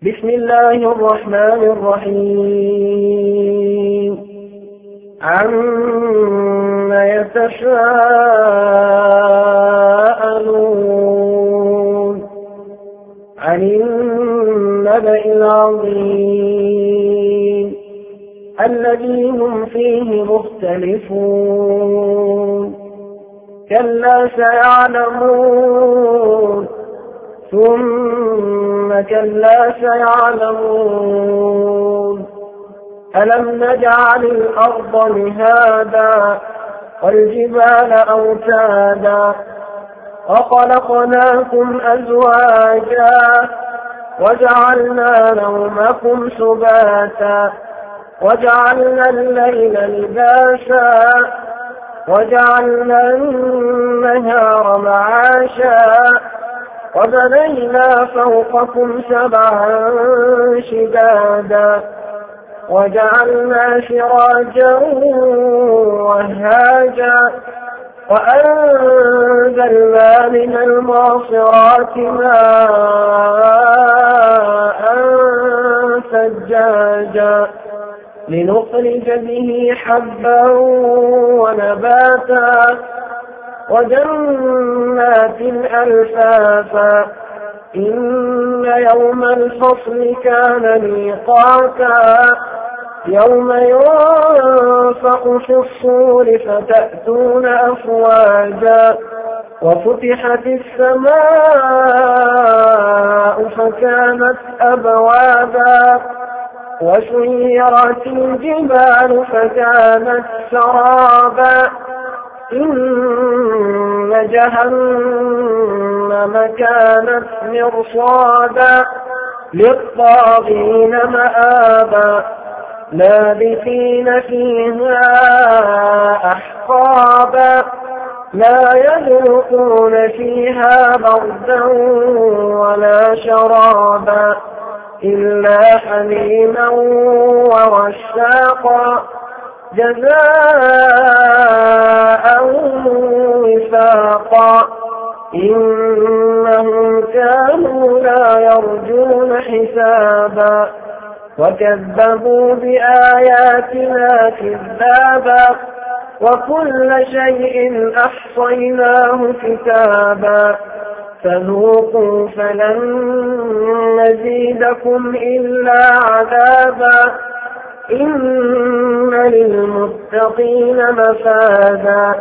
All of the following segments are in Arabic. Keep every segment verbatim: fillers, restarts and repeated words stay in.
بسم الله الرحمن الرحيم عما يتساءلون عن النبأ العظيم الذي هم فيه مختلفون كلا سيعلمون ثم كلا سيعلمون ألم نجعل الأرض مهادا والجبال أوتادا وخلقناكم أزواجا وجعلنا نومكم سباتا وجعلنا الليل لباسا وجعلنا النهار معاشا وبنينا فوقكم سبعا شدادا وجعلنا سراجا وهاجا وأنزلنا من المعصرات ماء ثجاجا لنخرج به حبا ونباتا وجنات ألفافا إن يوم الفصل كان ميقاتا يوم ينفخ في الصور فتأتون أفواجا وفتحت السماء فكانت أبوابا وسيرت الجبال فكانت سرابا إن جهنم كانت مرصادا للطاغين مآبا لابثين فيها أحقابا لا يذوقون فيها بردا ولا شرابا إلا حميما ورشاقا جزاء وفاقا إنهم كانوا لا يرجون حسابا وكذبوا بآياتنا كذابا وكل شيء أحصيناه كتابا فذوقوا فلن نزيدكم إلا عذابا إن للمتقين مفازا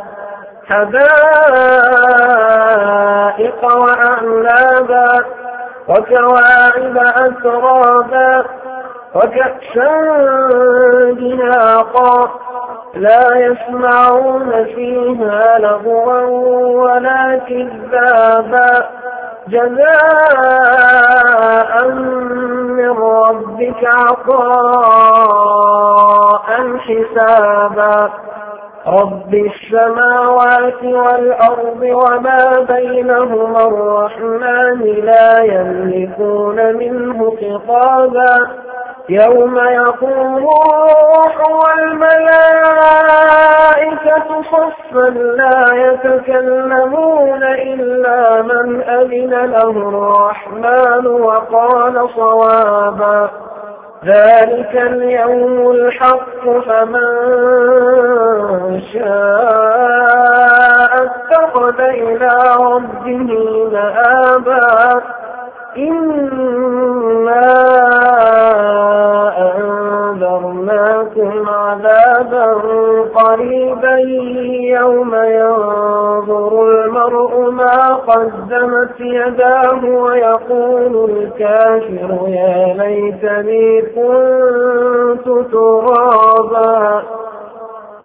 حدائق وأعنابا وكواعب أترابا وكأسا دهاقا لا يسمعون فيها لغوا ولا كذابا جزاء من ربك عطاء حسابا رب السماوات والأرض وما بينهما الرحمن لا يملكون منه خطابا يوم يقوم الروح والملائكة صفا لا يتكلمون إلا من أذن له الرحمن وقال صوابا ذلك اليوم الحق فمن شاء اتخذ إلى ربه مآبا إنا أنذرناكم عذابا قريبا يوم ينظر المرء ما قدمت يداه ويقول الكافر يا ليتني كنت ترابا